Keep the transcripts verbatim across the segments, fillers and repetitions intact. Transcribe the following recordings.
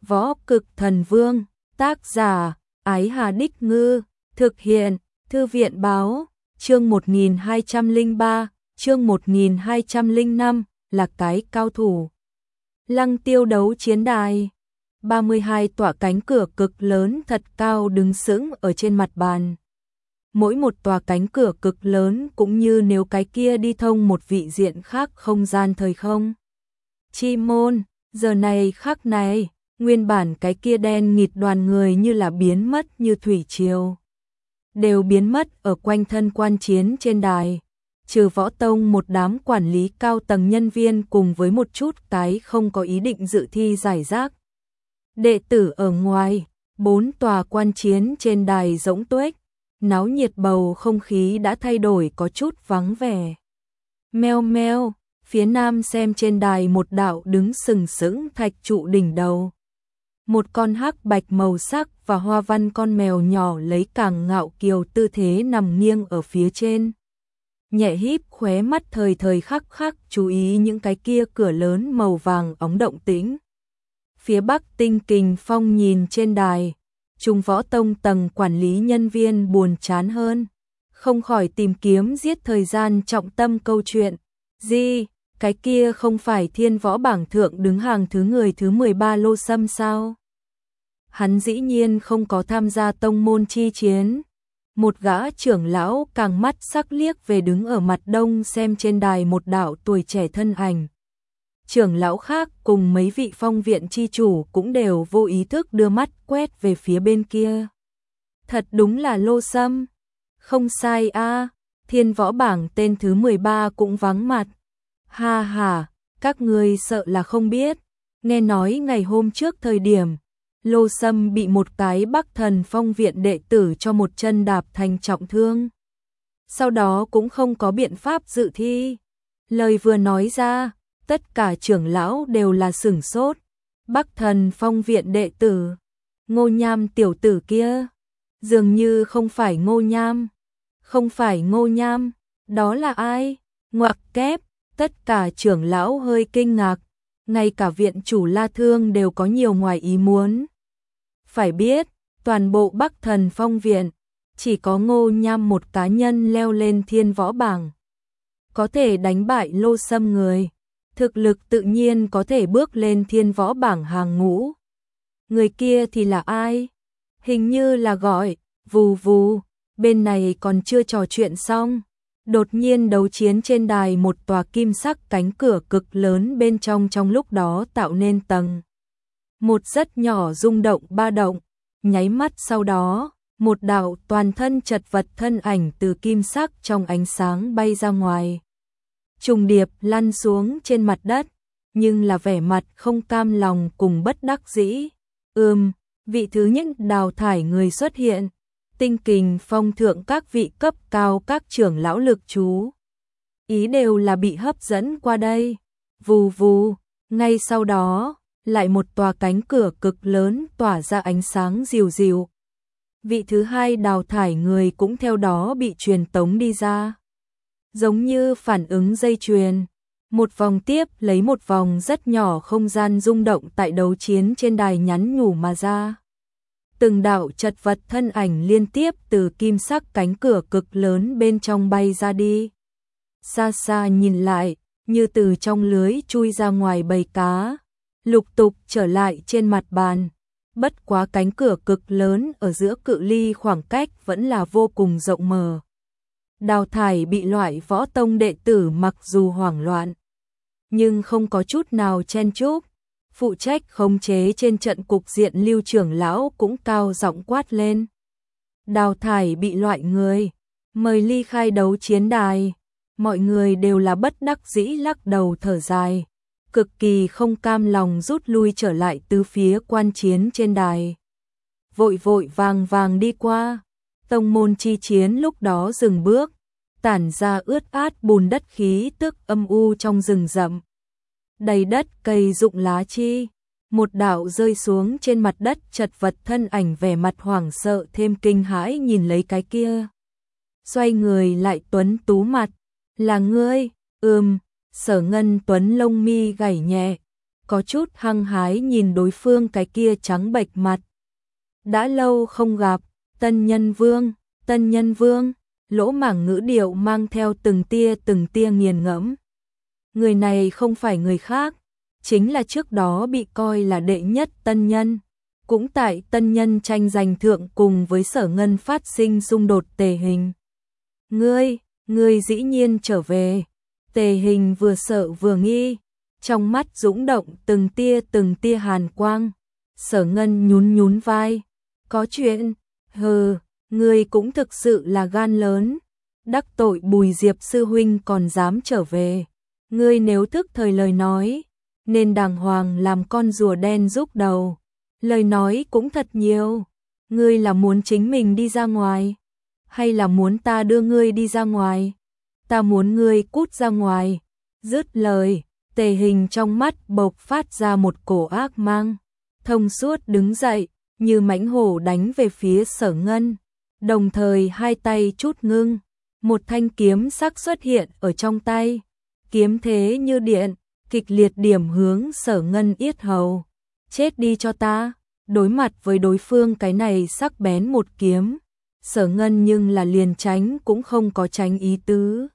Võ Cực Thần Vương, tác giả, Ái Hà Đích Ngư, thực hiện, Thư viện Báo, chương một nghìn hai trăm lẻ ba, chương một nghìn hai trăm lẻ năm, là cái cao thủ. Lăng Tiêu đấu chiến đài, ba mươi hai tọa cánh cửa cực lớn thật cao đứng sững ở trên mặt bàn. Mỗi một tòa cánh cửa cực lớn cũng như nếu cái kia đi thông một vị diện khác không gian thời không. Chi môn, giờ này khắc này, nguyên bản cái kia đen nghịt đoàn người như là biến mất như thủy triều. Đều biến mất ở quanh thân quan chiến trên đài. Trừ Võ Tông một đám quản lý cao tầng nhân viên cùng với một chút cái không có ý định dự thi giải rác. Đệ tử ở ngoài, bốn tòa quan chiến trên đài rỗng tuếch, náo nhiệt bầu không khí đã thay đổi có chút vắng vẻ. Meo meo, phía nam xem trên đài một đạo đứng sừng sững thạch trụ đỉnh đầu. Một con hắc bạch màu sắc và hoa văn con mèo nhỏ lấy càng ngạo kiều tư thế nằm nghiêng ở phía trên. Nhẹ híp khóe mắt thời thời khắc khắc chú ý những cái kia cửa lớn màu vàng óng động tĩnh. Phía bắc Tinh Kình Phong nhìn trên đài, Trung Võ Tông tầng quản lý nhân viên buồn chán hơn, không khỏi tìm kiếm giết thời gian trọng tâm câu chuyện. Gì, cái kia không phải Thiên Võ bảng thượng đứng hàng thứ người thứ mười ba Lô Sâm sao? Hắn dĩ nhiên không có tham gia tông môn chi chiến. Một gã trưởng lão càng mắt sắc liếc về đứng ở mặt đông xem trên đài một đạo tuổi trẻ thân ảnh. Trưởng lão khác cùng mấy vị phong viện chi chủ cũng đều vô ý thức đưa mắt quét về phía bên kia. Thật đúng là Lô Sâm. Không sai a, Thiên Võ bảng tên thứ mười ba cũng vắng mặt. Ha ha, các ngươi sợ là không biết. Nghe nói ngày hôm trước thời điểm, Lô Sâm bị một cái Bắc Thần Phong viện đệ tử cho một chân đạp thành trọng thương. Sau đó cũng không có biện pháp dự thi. Lời vừa nói ra, tất cả trưởng lão đều là sửng sốt. Bắc Thần Phong viện đệ tử, Ngô Nham tiểu tử kia, dường như không phải Ngô Nham. Không phải Ngô Nham, đó là ai? Ngoặc kép, tất cả trưởng lão hơi kinh ngạc, ngay cả viện chủ La Thương đều có nhiều ngoài ý muốn. Phải biết, toàn bộ Bắc Thần Phong viện, chỉ có Ngô Nham một cá nhân leo lên Thiên Võ bảng. Có thể đánh bại Lô Sâm người, thực lực tự nhiên có thể bước lên Thiên Võ bảng hàng ngũ. Người kia thì là ai? Hình như là gọi, vù vù, bên này còn chưa trò chuyện xong. Đột nhiên đấu chiến trên đài một tòa kim sắc cánh cửa cực lớn bên trong trong lúc đó tạo nên tầng. Một rất nhỏ rung động ba động, nháy mắt sau đó, một đạo toàn thân chật vật thân ảnh từ kim sắc trong ánh sáng bay ra ngoài. Trùng điệp lăn xuống trên mặt đất, nhưng là vẻ mặt không cam lòng cùng bất đắc dĩ. Ừm, vị thứ nhất đào thải người xuất hiện. Tinh Kình Phong thượng các vị cấp cao các trưởng lão lực chú ý đều là bị hấp dẫn qua đây. Vù vù, ngay sau đó, lại một tòa cánh cửa cực lớn tỏa ra ánh sáng dịu dịu. Vị thứ hai đào thải người cũng theo đó bị truyền tống đi ra. Giống như phản ứng dây chuyền, một vòng tiếp lấy một vòng rất nhỏ không gian rung động tại đấu chiến trên đài nhắn nhủ mà ra. Từng đạo chật vật thân ảnh liên tiếp từ kim sắc cánh cửa cực lớn bên trong bay ra đi. Xa xa nhìn lại, như từ trong lưới chui ra ngoài bầy cá, lục tục trở lại trên mặt bàn. Bất quá cánh cửa cực lớn ở giữa cự ly khoảng cách vẫn là vô cùng rộng mở. Đào thải bị loại Võ Tông đệ tử mặc dù hoảng loạn, nhưng không có chút nào chen chúc. Phụ trách khống chế trên trận cục diện Lưu trưởng lão cũng cao giọng quát lên. Đào thải bị loại người, mời ly khai đấu chiến đài. Mọi người đều là bất đắc dĩ lắc đầu thở dài, cực kỳ không cam lòng rút lui trở lại từ phía quan chiến trên đài. Vội vội vàng vàng đi qua, tông môn chi chiến lúc đó dừng bước, tản ra ướt át bùn đất khí tức âm u trong rừng rậm. Đầy đất cây rụng lá chi, một đạo rơi xuống trên mặt đất chật vật thân ảnh vẻ mặt hoảng sợ thêm kinh hãi nhìn lấy cái kia. Xoay người lại tuấn tú mặt, là ngươi? Ừm, Sở Ngân Tuấn lông mi gảy nhẹ, có chút hăng hái nhìn đối phương cái kia trắng bệch mặt. Đã lâu không gặp, Tân Nhân Vương, Tân Nhân Vương, lỗ mảng ngữ điệu mang theo từng tia từng tia nghiền ngẫm. Người này không phải người khác, chính là trước đó bị coi là đệ nhất tân nhân. Cũng tại tân nhân tranh giành thượng cùng với Sở Ngân phát sinh xung đột Tề Hình. Ngươi, ngươi dĩ nhiên trở về. Tề Hình vừa sợ vừa nghi, trong mắt dũng động từng tia từng tia hàn quang. Sở Ngân nhún nhún vai, có chuyện, hừ, ngươi cũng thực sự là gan lớn, đắc tội Bùi Diệp sư huynh còn dám trở về. Ngươi nếu thức thời lời nói, nên đàng hoàng làm con rùa đen rúc đầu. Lời nói cũng thật nhiều, ngươi là muốn chính mình đi ra ngoài, hay là muốn ta đưa ngươi đi ra ngoài? Ta muốn ngươi cút ra ngoài. Dứt lời, Tề Hình trong mắt bộc phát ra một cổ ác mang, thông suốt đứng dậy, như mãnh hổ đánh về phía Sở Ngân, đồng thời hai tay chút ngưng, một thanh kiếm sắc xuất hiện ở trong tay, kiếm thế như điện, kịch liệt điểm hướng Sở Ngân yết hầu. Chết đi cho ta. Đối mặt với đối phương cái này sắc bén một kiếm, Sở Ngân nhưng là liền tránh cũng không có tránh ý tứ.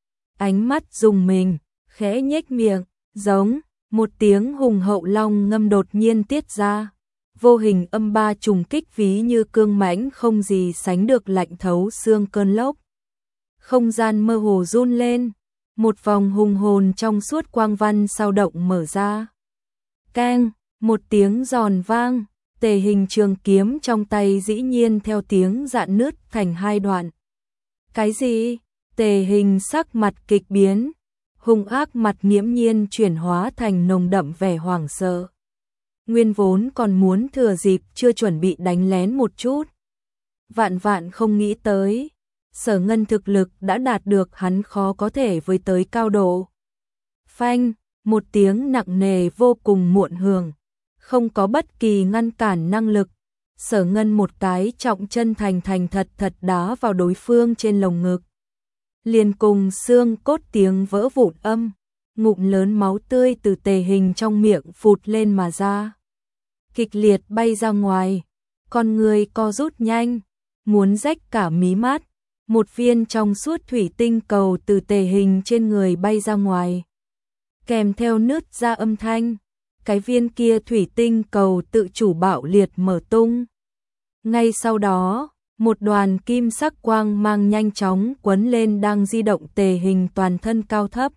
Ánh mắt dùng mình, khẽ nhếch miệng, giống, một tiếng hùng hậu long ngâm đột nhiên tiết ra. Vô hình âm ba trùng kích ví như cương mãnh không gì sánh được lạnh thấu xương cơn lốc. Không gian mơ hồ run lên, một vòng hùng hồn trong suốt quang văn sao động mở ra. Keng, một tiếng giòn vang. Tề Hình trường kiếm trong tay dĩ nhiên theo tiếng rạn nứt thành hai đoạn. Cái gì? Tề Hình sắc mặt kịch biến, hung ác mặt nghiễm nhiên chuyển hóa thành nồng đậm vẻ hoảng sợ. Nguyên vốn còn muốn thừa dịp chưa chuẩn bị đánh lén một chút. Vạn vạn không nghĩ tới, Sở Ngân thực lực đã đạt được hắn khó có thể với tới cao độ. Phanh, một tiếng nặng nề vô cùng muộn hưởng. Không có bất kỳ ngăn cản năng lực, Sở Ngân một cái trọng chân thành thành thật thật đá vào đối phương trên lồng ngực. Liền cùng xương cốt tiếng vỡ vụn âm, ngụm lớn máu tươi từ Tề Hình trong miệng phụt lên mà ra. Kịch liệt bay ra ngoài, con người co rút nhanh, muốn rách cả mí mắt. Một viên trong suốt thủy tinh cầu từ Tề Hình trên người bay ra ngoài, kèm theo nứt ra âm thanh. Cái viên kia thủy tinh cầu tự chủ bạo liệt mở tung. Ngay sau đó, một đoàn kim sắc quang mang nhanh chóng quấn lên đang di động Tề Hình toàn thân cao thấp.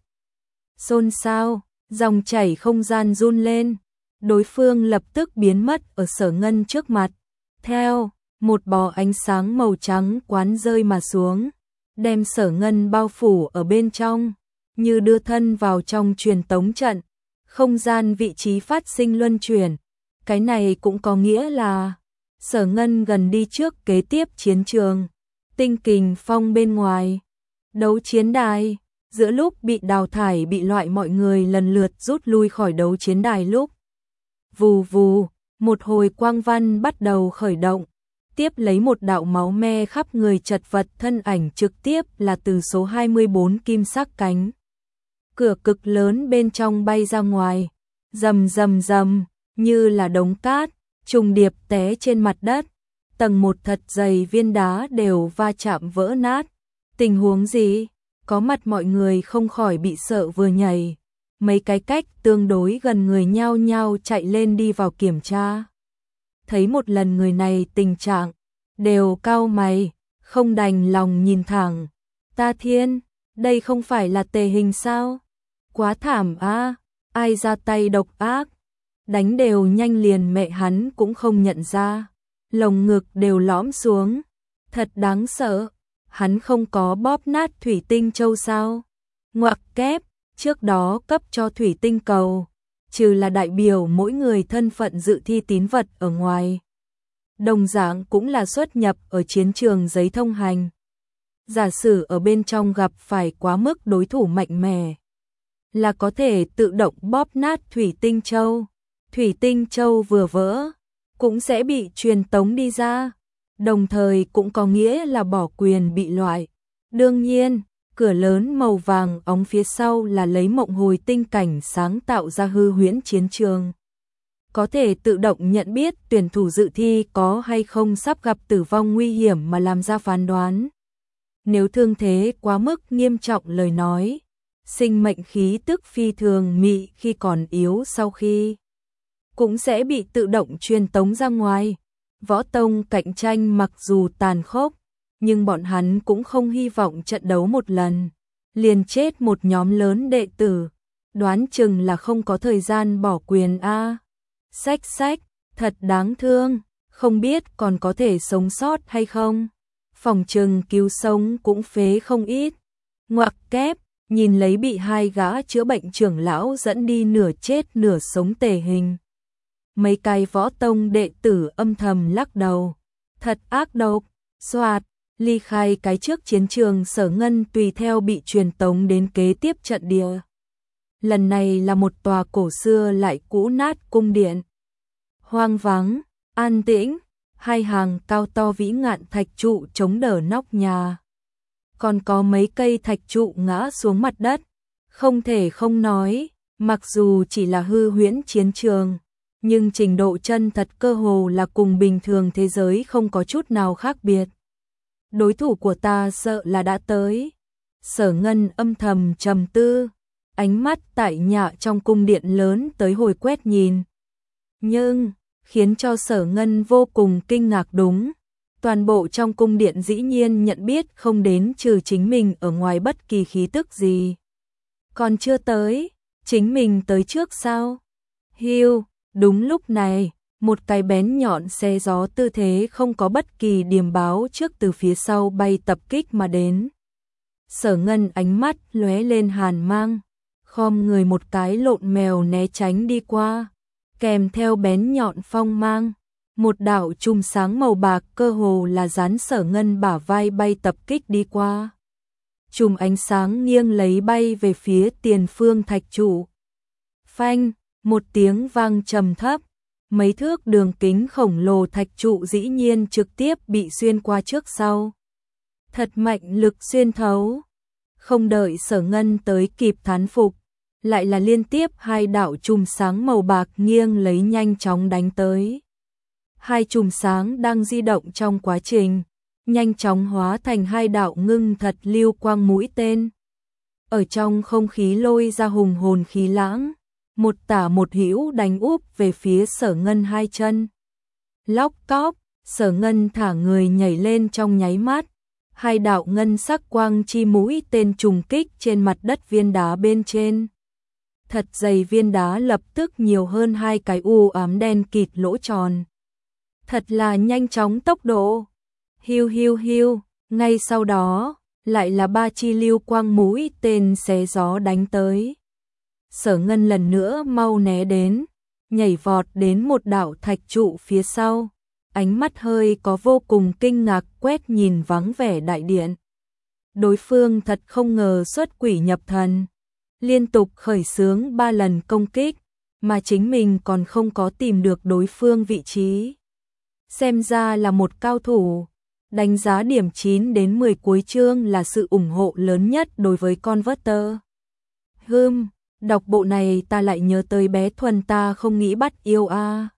Xôn xao, dòng chảy không gian run lên, đối phương lập tức biến mất ở Sở Ngân trước mặt. Theo, một bó ánh sáng màu trắng quán rơi mà xuống, đem Sở Ngân bao phủ ở bên trong, như đưa thân vào trong truyền tống trận. Không gian vị trí phát sinh luân chuyển, cái này cũng có nghĩa là Sở Ngân gần đi trước kế tiếp chiến trường. Tinh Kình Phong bên ngoài, đấu chiến đài, giữa lúc bị đào thải bị loại mọi người lần lượt rút lui khỏi đấu chiến đài lúc. Vù vù, một hồi quang văn bắt đầu khởi động, tiếp lấy một đạo máu me khắp người chật vật thân ảnh trực tiếp là từ số hai mươi bốn kim sắc cánh cửa cực lớn bên trong bay ra ngoài, rầm rầm rầm, như là đống cát, trùng điệp té trên mặt đất, tầng một thật dày viên đá đều va chạm vỡ nát. Tình huống gì? Có mặt mọi người không khỏi bị sợ vừa nhảy, mấy cái cách tương đối gần người nhao nhao chạy lên đi vào kiểm tra. Thấy một lần người này tình trạng, đều cau mày, không đành lòng nhìn thẳng. Ta thiên, đây không phải là Tề Hình sao? Quá thảm a, ai ra tay độc ác, đánh đều nhanh liền mẹ hắn cũng không nhận ra, lồng ngực đều lõm xuống, thật đáng sợ. Hắn không có bóp nát thủy tinh châu sao? Ngoặc kép, trước đó cấp cho thủy tinh cầu, trừ là đại biểu mỗi người thân phận dự thi tín vật ở ngoài, đồng dạng cũng là xuất nhập ở chiến trường giấy thông hành. Giả sử ở bên trong gặp phải quá mức đối thủ mạnh mẽ, là có thể tự động bóp nát thủy tinh châu. Thủy tinh châu vừa vỡ, cũng sẽ bị truyền tống đi ra, đồng thời cũng có nghĩa là bỏ quyền bị loại. Đương nhiên, Cửa lớn màu vàng óng phía sau là lấy mộng hồi tinh cảnh sáng tạo ra hư huyễn chiến trường. Có thể tự động nhận biết tuyển thủ dự thi có hay không sắp gặp tử vong nguy hiểm mà làm ra phán đoán. Nếu thương thế quá mức nghiêm trọng lời nói, sinh mệnh khí tức phi thường mị khi còn yếu sau khi cũng sẽ bị tự động truyền tống ra ngoài. Võ tông cạnh tranh mặc dù tàn khốc, nhưng bọn hắn cũng không hy vọng trận đấu một lần liền chết một nhóm lớn đệ tử, đoán chừng là không có thời gian bỏ quyền a. Xách xách, thật đáng thương, không biết còn có thể sống sót hay không. Phòng trừng cứu sống cũng phế không ít. Ngoặc kép, nhìn lấy bị hai gã chữa bệnh trưởng lão dẫn đi nửa chết nửa sống tề hình. Mấy cái võ tông đệ tử âm thầm lắc đầu. Thật ác độc, xoạt, ly khai cái trước chiến trường. Sở Ngân tùy theo bị truyền tống đến kế tiếp trận địa. Lần này là một tòa cổ xưa lại cũ nát cung điện. Hoang vắng, an tĩnh, hai hàng cao to vĩ ngạn thạch trụ chống đỡ nóc nhà. Còn có mấy cây thạch trụ ngã xuống mặt đất. Không thể không nói, mặc dù chỉ là hư huyễn chiến trường, nhưng trình độ chân thật cơ hồ là cùng bình thường thế giới không có chút nào khác biệt. Đối thủ của ta sợ là đã tới. Sở Ngân âm thầm trầm tư, ánh mắt tại nhạ trong cung điện lớn tới hồi quét nhìn. Nhưng, khiến cho Sở Ngân vô cùng kinh ngạc đúng, toàn bộ trong cung điện dĩ nhiên nhận biết không đến trừ chính mình ở ngoài bất kỳ khí tức gì. Còn chưa tới, chính mình tới trước sao? Hiu, đúng lúc này, một cái bén nhọn xe gió tư thế không có bất kỳ điềm báo trước từ phía sau bay tập kích mà đến. Sở Ngân ánh mắt lóe lên hàn mang, khom người một cái lộn mèo né tránh đi qua, kèm theo bén nhọn phong mang. Một đạo chùm sáng màu bạc cơ hồ là dán Sở Ngân bả vai bay tập kích đi qua. Chùm ánh sáng nghiêng lấy bay về phía tiền phương thạch trụ. Phanh, một tiếng vang trầm thấp, mấy thước đường kính khổng lồ thạch trụ dĩ nhiên trực tiếp bị xuyên qua trước sau. Thật mạnh lực xuyên thấu. Không đợi Sở Ngân tới kịp thán phục, lại là liên tiếp hai đạo chùm sáng màu bạc nghiêng lấy nhanh chóng đánh tới. Hai chùm sáng đang di động trong quá trình, nhanh chóng hóa thành hai đạo ngưng thật lưu quang mũi tên. Ở trong không khí lôi ra hùng hồn khí lãng, một tả một hữu đánh úp về phía Sở Ngân hai chân. Lóc cóp, Sở Ngân thả người nhảy lên trong nháy mắt, hai đạo ngân sắc quang chi mũi tên trùng kích trên mặt đất viên đá bên trên. Thật dày viên đá lập tức nhiều hơn hai cái u ám đen kịt lỗ tròn. Thật là nhanh chóng tốc độ. Hiu hiu hiu, ngay sau đó, lại là ba chi lưu quang mũi tên xé gió đánh tới. Sở Ngân lần nữa mau né đến, nhảy vọt đến một đạo thạch trụ phía sau, ánh mắt hơi có vô cùng kinh ngạc quét nhìn vắng vẻ đại điện. Đối phương thật không ngờ xuất quỷ nhập thần, liên tục khởi xướng ba lần công kích, mà chính mình còn không có tìm được đối phương vị trí. Xem ra là một cao thủ. Đánh giá điểm chín đến mười cuối chương là sự ủng hộ lớn nhất đối với Converter. Hừm, đọc bộ này ta lại nhớ tới bé Thuần ta không nghĩ bắt yêu a. À.